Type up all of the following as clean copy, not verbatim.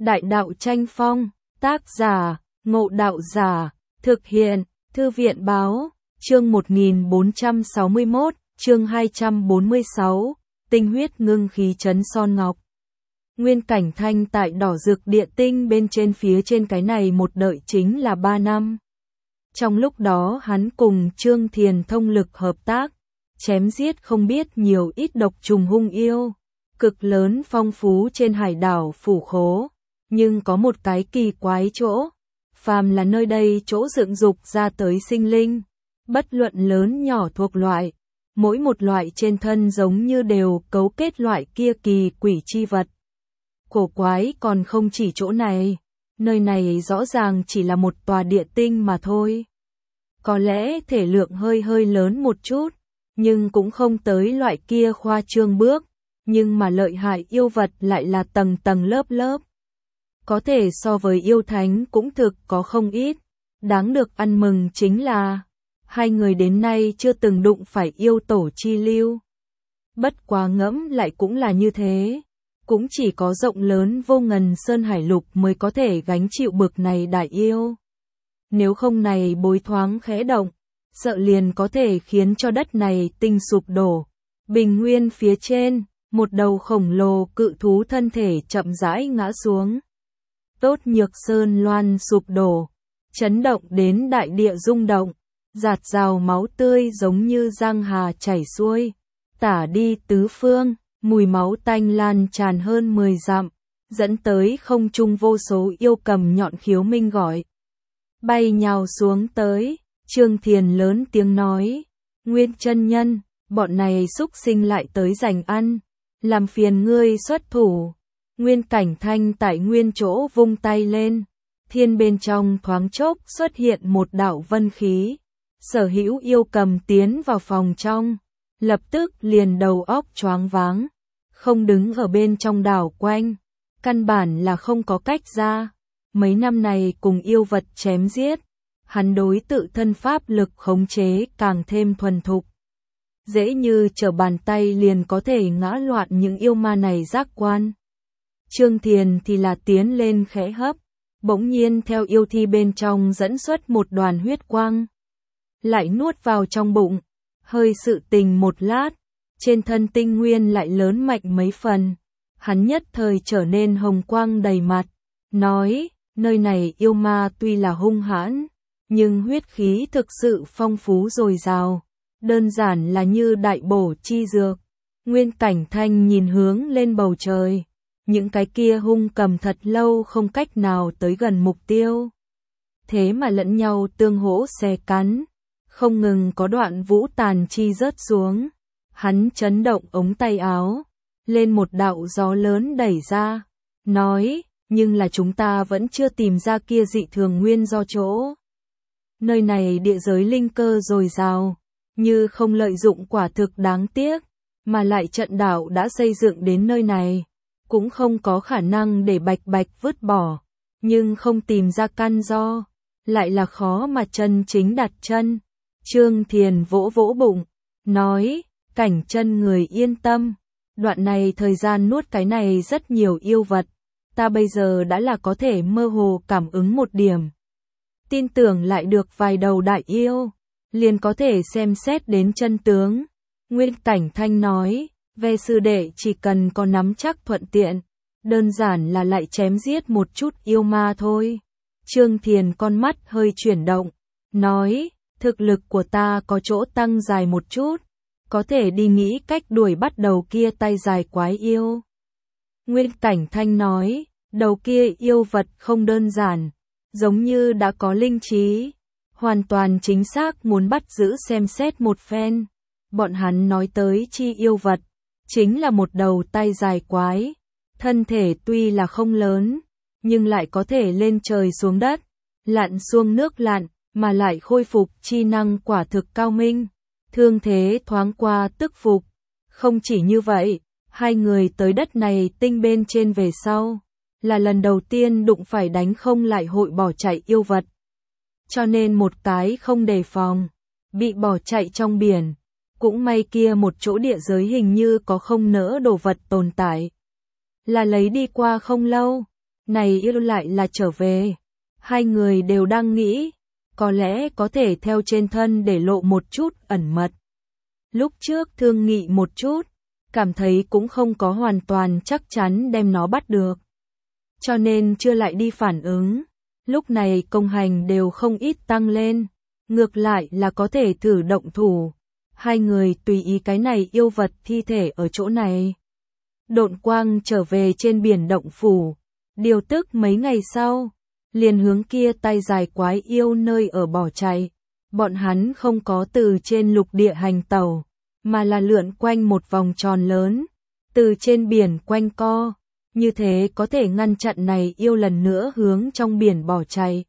Đại đạo tranh phong, tác giả, Ngộ Đạo Giả, thực hiện, Thư viện báo, chương 1461, chương 246, tinh huyết ngưng khí trấn son ngọc. Nguyên Cảnh Thanh tại đỏ rực địa tinh bên trên phía trên cái này một đợi chính là 3 năm. Trong lúc đó hắn cùng Trương Thiền thông lực hợp tác, chém giết không biết nhiều ít độc trùng hung yêu, cực lớn phong phú trên hải đảo Phủ Khố. Nhưng có một cái kỳ quái chỗ, phàm là nơi đây chỗ dựng dục ra tới sinh linh, bất luận lớn nhỏ thuộc loại, mỗi một loại trên thân giống như đều cấu kết loại kia kỳ quỷ chi vật. Cổ quái còn không chỉ chỗ này, nơi này rõ ràng chỉ là một tòa địa tinh mà thôi. Có lẽ thể lượng hơi lớn một chút, nhưng cũng không tới loại kia khoa trương bước, nhưng mà lợi hại yêu vật lại là tầng tầng lớp lớp. Có thể so với yêu thánh cũng thực có không ít. Đáng được ăn mừng chính là hai người đến nay chưa từng đụng phải yêu tổ chi lưu. Bất quá ngẫm lại cũng là như thế. Cũng chỉ có rộng lớn vô ngần sơn hải lục mới có thể gánh chịu bực này đại yêu. Nếu không này bối thoáng khẽ động, sợ liền có thể khiến cho đất này tinh sụp đổ. Bình nguyên phía trên, một đầu khổng lồ cự thú thân thể chậm rãi ngã xuống. Tốt Nhược Sơn loan sụp đổ, chấn động đến đại địa rung động, giạt rào máu tươi giống như giang hà chảy xuôi, tả đi tứ phương, mùi máu tanh lan tràn hơn 10 dặm, dẫn tới không trung vô số yêu cầm nhọn khiếu minh gọi. Bay nhào xuống tới, Trương Thiền lớn tiếng nói, Nguyên chân nhân, bọn này xúc sinh lại tới giành ăn, làm phiền ngươi xuất thủ. Nguyên Cảnh Thanh tại nguyên chỗ vung tay lên, thiên bên trong thoáng chốc xuất hiện một đạo vân khí, sở hữu yêu cầm tiến vào phòng trong, lập tức liền đầu óc choáng váng, không đứng ở bên trong đảo quanh, căn bản là không có cách ra. Mấy năm này cùng yêu vật chém giết, hắn đối tự thân pháp lực khống chế càng thêm thuần thục. Dễ như trở bàn tay liền có thể ngã loạn những yêu ma này giác quan. Trương Thiền thì là tiến lên khẽ hấp, bỗng nhiên theo yêu thi bên trong dẫn xuất một đoàn huyết quang. Lại nuốt vào trong bụng, hơi sự tình một lát, trên thân tinh nguyên lại lớn mạnh mấy phần. Hắn nhất thời trở nên hồng quang đầy mặt, nói, nơi này yêu ma tuy là hung hãn, nhưng huyết khí thực sự phong phú dồi dào, đơn giản là như đại bổ chi dược. Nguyên Cảnh Thanh nhìn hướng lên bầu trời. Những cái kia hung cầm thật lâu không cách nào tới gần mục tiêu. Thế mà lẫn nhau tương hỗ xé cắn, không ngừng có đoạn vũ tàn chi rớt xuống. Hắn chấn động ống tay áo, lên một đạo gió lớn đẩy ra, nói, nhưng là chúng ta vẫn chưa tìm ra kia dị thường nguyên do chỗ. Nơi này địa giới linh cơ dồi dào, như không lợi dụng quả thực đáng tiếc, mà lại trận đạo đã xây dựng đến nơi này. Cũng không có khả năng để bạch bạch vứt bỏ, nhưng không tìm ra căn do, lại là khó mà chân chính đặt chân. Trương Thiền vỗ vỗ bụng, nói, Cảnh chân người yên tâm, đoạn này thời gian nuốt cái này rất nhiều yêu vật, ta bây giờ đã là có thể mơ hồ cảm ứng một điểm. Tin tưởng lại được vài đầu đại yêu, liền có thể xem xét đến chân tướng. Nguyên Cảnh Thanh nói, về sư đệ chỉ cần có nắm chắc thuận tiện, đơn giản là lại chém giết một chút yêu ma thôi. Trương Thiền con mắt hơi chuyển động, nói, thực lực của ta có chỗ tăng dài một chút, có thể đi nghĩ cách đuổi bắt đầu kia tay dài quái yêu. Nguyên Cảnh Thanh nói, đầu kia yêu vật không đơn giản, giống như đã có linh trí, hoàn toàn chính xác muốn bắt giữ xem xét một phen. Bọn hắn nói tới chi yêu vật, chính là một đầu tay dài quái, thân thể tuy là không lớn, nhưng lại có thể lên trời xuống đất, lặn xuống nước lặn, mà lại khôi phục chi năng quả thực cao minh, thương thế thoáng qua tức phục. Không chỉ như vậy, hai người tới đất này tinh bên trên về sau, là lần đầu tiên đụng phải đánh không lại hội bỏ chạy yêu vật. Cho nên một cái không đề phòng, bị bỏ chạy trong biển. Cũng may kia một chỗ địa giới hình như có không nỡ đồ vật tồn tại. Là lấy đi qua không lâu, này yêu lại là trở về. Hai người đều đang nghĩ, có lẽ có thể theo trên thân để lộ một chút ẩn mật. Lúc trước thương nghị một chút, cảm thấy cũng không có hoàn toàn chắc chắn đem nó bắt được. Cho nên chưa lại đi phản ứng. Lúc này công hành đều không ít tăng lên. Ngược lại là có thể thử động thủ. Hai người tùy ý cái này yêu vật thi thể ở chỗ này. Độn quang trở về trên biển động phủ. Điều tức mấy ngày sau, liền hướng kia tay dài quái yêu nơi ở bỏ chạy. Bọn hắn không có từ trên lục địa hành tàu, mà là lượn quanh một vòng tròn lớn, từ trên biển quanh co. Như thế có thể ngăn chặn này yêu lần nữa hướng trong biển bỏ chạy.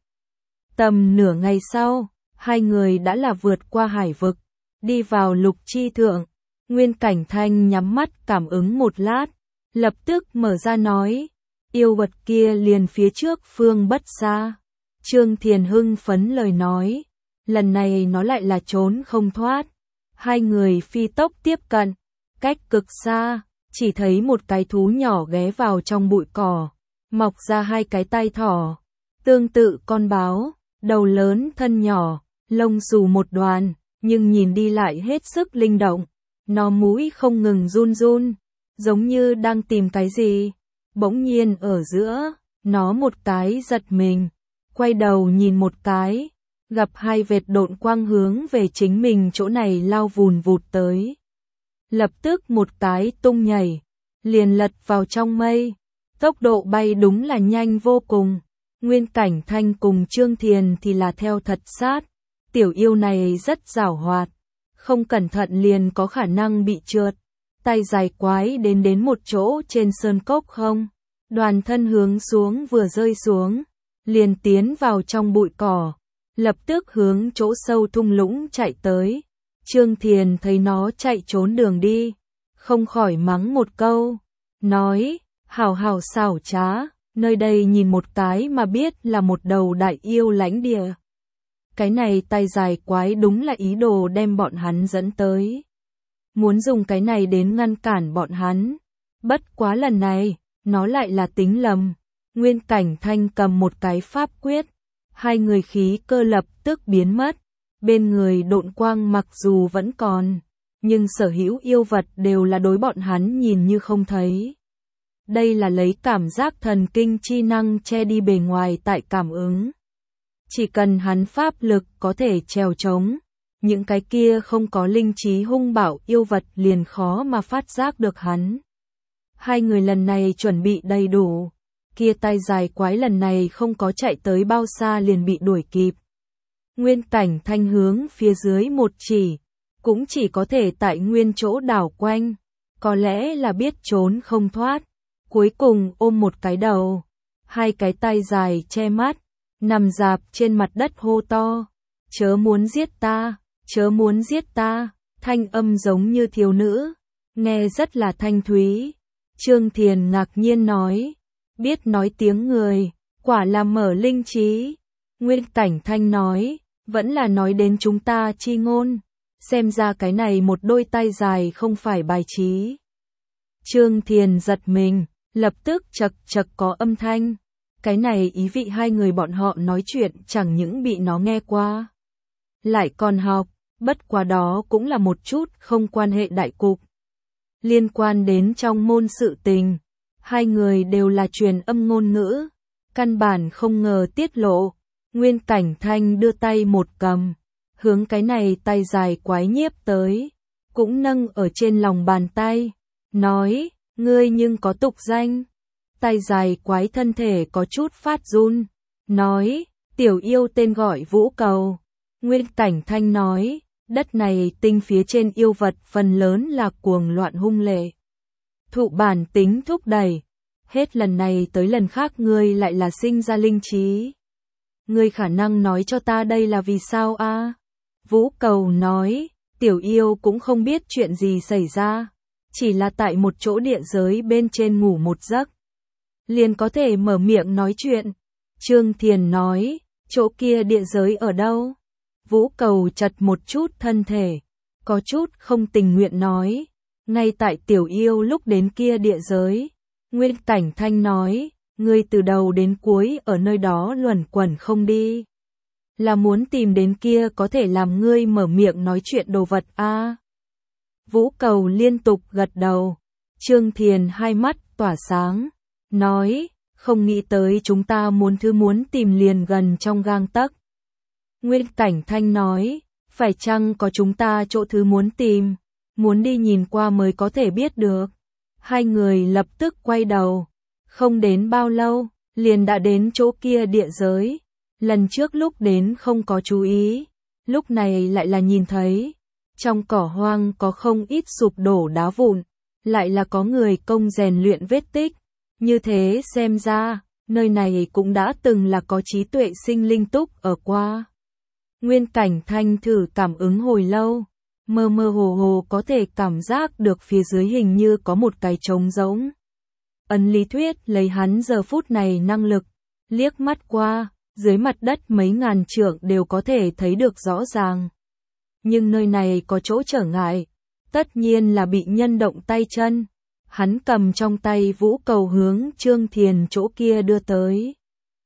Tầm nửa ngày sau, hai người đã là vượt qua hải vực, đi vào lục chi thượng. Nguyên Cảnh Thanh nhắm mắt cảm ứng một lát, lập tức mở ra nói, yêu vật kia liền phía trước phương bất xa. Trương Thiền hưng phấn lời nói, lần này nó lại là trốn không thoát. Hai người phi tốc tiếp cận, cách cực xa, chỉ thấy một cái thú nhỏ ghé vào trong bụi cỏ, mọc ra hai cái tai thỏ, tương tự con báo, đầu lớn thân nhỏ, lông xù một đoàn, nhưng nhìn đi lại hết sức linh động. Nó mũi không ngừng run run, giống như đang tìm cái gì. Bỗng nhiên ở giữa, nó một cái giật mình, quay đầu nhìn một cái, gặp hai vệt độn quang hướng về chính mình chỗ này lao vùn vụt tới. Lập tức một cái tung nhảy, liền lật vào trong mây, tốc độ bay đúng là nhanh vô cùng. Nguyên Cảnh Thanh cùng Trương Thiền thì là theo thật sát, tiểu yêu này rất giảo hoạt, không cẩn thận liền có khả năng bị trượt. Tay dài quái đến một chỗ trên sơn cốc không, đoàn thân hướng xuống vừa rơi xuống, liền tiến vào trong bụi cỏ, lập tức hướng chỗ sâu thung lũng chạy tới. Trương Thiền thấy nó chạy trốn đường đi, không khỏi mắng một câu, nói, hảo hảo xảo trá, nơi đây nhìn một cái mà biết là một đầu đại yêu lãnh địa. Cái này tay dài quái đúng là ý đồ đem bọn hắn dẫn tới. Muốn dùng cái này đến ngăn cản bọn hắn. Bất quá lần này, nó lại là tính lầm. Nguyên Cảnh Thanh cầm một cái pháp quyết. Hai người khí cơ lập tức biến mất. Bên người độn quang mặc dù vẫn còn, nhưng sở hữu yêu vật đều là đối bọn hắn nhìn như không thấy. Đây là lấy cảm giác thần kinh chi năng che đi bề ngoài tại cảm ứng. Chỉ cần hắn pháp lực có thể trèo trống, những cái kia không có linh trí hung bạo yêu vật liền khó mà phát giác được hắn. Hai người lần này chuẩn bị đầy đủ, kia tay dài quái lần này không có chạy tới bao xa liền bị đuổi kịp. Nguyên Cảnh Thanh hướng phía dưới một chỉ, cũng chỉ có thể tại nguyên chỗ đảo quanh, có lẽ là biết trốn không thoát. Cuối cùng ôm một cái đầu, hai cái tay dài che mắt, nằm dạp trên mặt đất hô to, chớ muốn giết ta, chớ muốn giết ta, thanh âm giống như thiếu nữ, nghe rất là thanh thúy. Trương Thiền ngạc nhiên nói, biết nói tiếng người, quả là mở linh trí. Nguyên Cảnh Thanh nói, vẫn là nói đến chúng ta chi ngôn, xem ra cái này một đôi tay dài không phải bài trí. Trương Thiền giật mình, lập tức chật chật có âm thanh. Cái này ý vị hai người bọn họ nói chuyện chẳng những bị nó nghe qua, lại còn học, bất quá đó cũng là một chút không quan hệ đại cục. Liên quan đến trong môn sự tình, hai người đều là truyền âm ngôn ngữ, căn bản không ngờ tiết lộ. Nguyên Cảnh Thanh đưa tay một cầm, hướng cái này tay dài quái nhiếp tới, cũng nâng ở trên lòng bàn tay, nói, ngươi nhưng có tục danh. Tay dài quái thân thể có chút phát run, nói, tiểu yêu tên gọi Vũ Cầu. Nguyên Cảnh Thanh nói, đất này tinh phía trên yêu vật phần lớn là cuồng loạn hung lệ, thụ bản tính thúc đẩy, hết lần này tới lần khác ngươi lại là sinh ra linh trí. Ngươi khả năng nói cho ta đây là vì sao a? Vũ Cầu nói, tiểu yêu cũng không biết chuyện gì xảy ra, chỉ là tại một chỗ địa giới bên trên ngủ một giấc, liền có thể mở miệng nói chuyện. Trương Thiền nói, chỗ kia địa giới ở đâu? Vũ Cầu chật một chút thân thể, có chút không tình nguyện nói, ngay tại tiểu yêu lúc đến kia địa giới. Nguyên Cảnh Thanh nói, Ngươi từ đầu đến cuối ở nơi đó luẩn quẩn không đi. Là muốn tìm đến kia có thể làm ngươi mở miệng nói chuyện đồ vật a. Vũ Cầu liên tục gật đầu. Trương Thiền hai mắt tỏa sáng, nói, không nghĩ tới chúng ta muốn tìm liền gần trong gang tấc. Nguyên Cảnh Thanh nói, phải chăng có chúng ta chỗ thứ muốn tìm, muốn đi nhìn qua mới có thể biết được. Hai người lập tức quay đầu, không đến bao lâu, liền đã đến chỗ kia địa giới. Lần trước lúc đến không có chú ý, lúc này lại là nhìn thấy, trong cỏ hoang có không ít sụp đổ đá vụn, lại là có người công rèn luyện vết tích. Như thế xem ra, nơi này cũng đã từng là có trí tuệ sinh linh túc ở qua. Nguyên Cảnh Thanh thử cảm ứng hồi lâu, mơ mơ hồ hồ có thể cảm giác được phía dưới hình như có một cái trống rỗng. Ấn lý thuyết lấy hắn giờ phút này năng lực, liếc mắt qua, dưới mặt đất mấy ngàn trượng đều có thể thấy được rõ ràng. Nhưng nơi này có chỗ trở ngại, tất nhiên là bị nhân động tay chân. Hắn cầm trong tay vũ cầu hướng Trương Thiền chỗ kia đưa tới.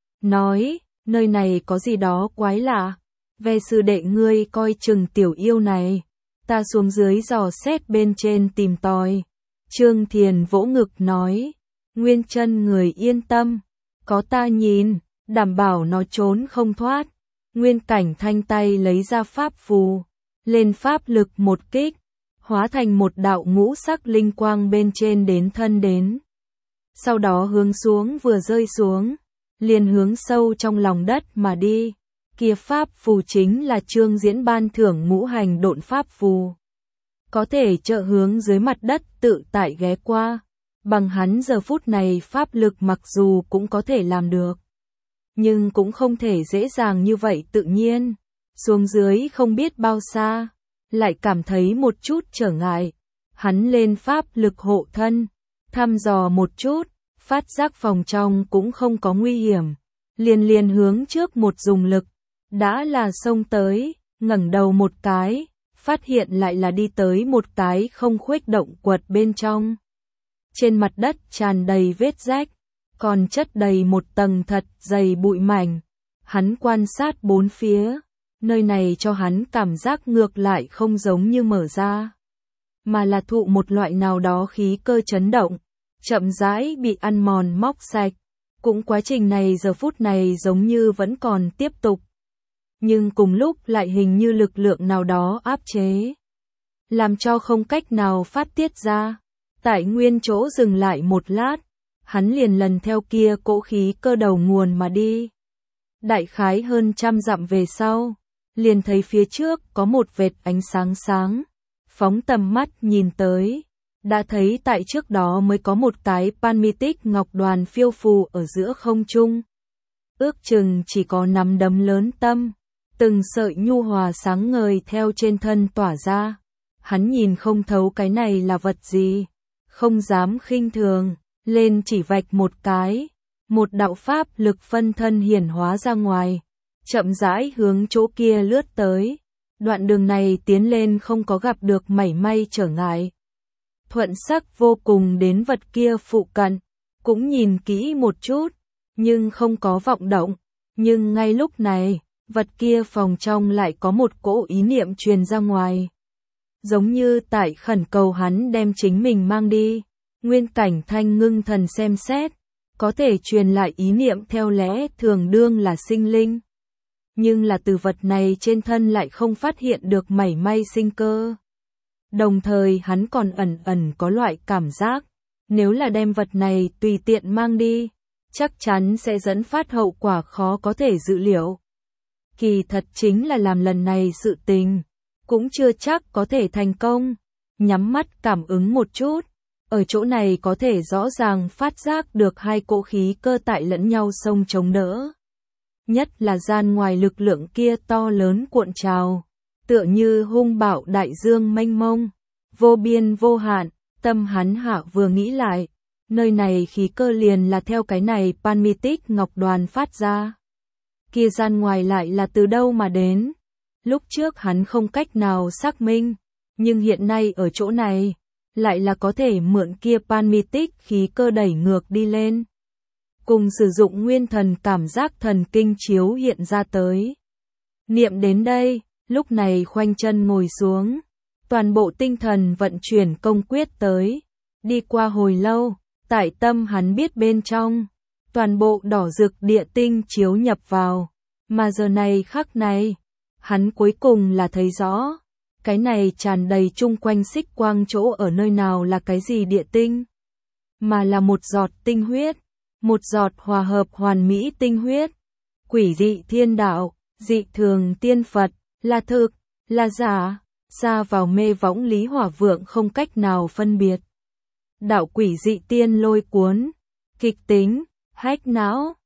Nói, nơi này có gì đó quái lạ. Về sư đệ ngươi coi chừng tiểu yêu này. Ta xuống dưới dò xét bên trên tìm tòi. Trương Thiền vỗ ngực nói. Nguyên chân người yên tâm. Có ta nhìn, đảm bảo nó trốn không thoát. Nguyên Cảnh Thanh tay lấy ra pháp phù. Lên pháp lực một kích. Hóa thành một đạo ngũ sắc linh quang bên trên đến thân đến. Sau đó hướng xuống vừa rơi xuống, liền hướng sâu trong lòng đất mà đi. Kia pháp phù chính là Trương Diễn ban thưởng ngũ hành độn pháp phù. Có thể trợ hướng dưới mặt đất tự tại ghé qua. Bằng hắn giờ phút này pháp lực mặc dù cũng có thể làm được. Nhưng cũng không thể dễ dàng như vậy tự nhiên. Xuống dưới không biết bao xa. Lại cảm thấy một chút trở ngại. Hắn lên pháp lực hộ thân, thăm dò một chút, phát giác phòng trong cũng không có nguy hiểm. Liền hướng trước một dùng lực, đã là xông tới, ngẩng đầu một cái, phát hiện lại là đi tới một cái không khuếch động quật bên trong. Trên mặt đất tràn đầy vết rách, còn chất đầy một tầng thật dày bụi mảnh. Hắn quan sát bốn phía. Nơi này cho hắn cảm giác ngược lại không giống như mở ra, mà là thụ một loại nào đó khí cơ chấn động, chậm rãi bị ăn mòn móc sạch. Cũng quá trình này giờ phút này giống như vẫn còn tiếp tục. Nhưng cùng lúc lại hình như lực lượng nào đó áp chế, làm cho không cách nào phát tiết ra. Tại nguyên chỗ dừng lại một lát, hắn liền lần theo kia cỗ khí cơ đầu nguồn mà đi. Đại khái hơn 100 dặm về sau, liền thấy phía trước có một vệt ánh sáng sáng, phóng tầm mắt nhìn tới, đã thấy tại trước đó mới có một cái Panmitic ngọc đoàn phiêu phù ở giữa không trung. Ước chừng chỉ có nắm đấm lớn tâm, từng sợi nhu hòa sáng ngời theo trên thân tỏa ra. Hắn nhìn không thấu cái này là vật gì, không dám khinh thường, lên chỉ vạch một cái, một đạo pháp lực phân thân hiển hóa ra ngoài. Chậm rãi hướng chỗ kia lướt tới. Đoạn đường này tiến lên không có gặp được mảy may trở ngại. Thuận sắc vô cùng đến vật kia phụ cận, cũng nhìn kỹ một chút, nhưng không có vọng động. Nhưng ngay lúc này, vật kia phòng trong lại có một cỗ ý niệm truyền ra ngoài. Giống như tại khẩn cầu hắn đem chính mình mang đi. Nguyên Cảnh Thanh ngưng thần xem xét, có thể truyền lại ý niệm theo lẽ thường đương là sinh linh. Nhưng là từ vật này trên thân lại không phát hiện được mảy may sinh cơ. Đồng thời hắn còn ẩn ẩn có loại cảm giác, nếu là đem vật này tùy tiện mang đi, chắc chắn sẽ dẫn phát hậu quả khó có thể dự liệu. Kỳ thật chính là làm lần này sự tình, cũng chưa chắc có thể thành công. Nhắm mắt cảm ứng một chút, ở chỗ này có thể rõ ràng phát giác được hai cỗ khí cơ tại lẫn nhau xông chống đỡ. Nhất là gian ngoài lực lượng kia to lớn cuộn trào, tựa như hung bạo đại dương mênh mông, vô biên vô hạn. Tâm hắn hạ vừa nghĩ lại, nơi này khí cơ liền là theo cái này Panmitic ngọc đoàn phát ra. Kia gian ngoài lại là từ đâu mà đến? Lúc trước hắn không cách nào xác minh, nhưng hiện nay ở chỗ này, lại là có thể mượn kia Panmitic khí cơ đẩy ngược đi lên. cùng sử dụng nguyên thần cảm giác thần kinh chiếu hiện ra tới. Niệm đến đây, lúc này khoanh chân ngồi xuống, toàn bộ tinh thần vận chuyển công quyết tới, đi qua hồi lâu, tại tâm hắn biết bên trong, toàn bộ đỏ rực địa tinh chiếu nhập vào, mà giờ này khắc này, hắn cuối cùng là thấy rõ, cái này tràn đầy chung quanh xích quang chỗ ở nơi nào là cái gì địa tinh, mà là một giọt tinh huyết, một giọt hòa hợp hoàn mỹ tinh huyết, quỷ dị thiên đạo, dị thường tiên Phật, là thực, là giả, xa vào mê võng Lý Hỏa Vượng không cách nào phân biệt. Đạo quỷ dị tiên lôi cuốn, kịch tính, hách não,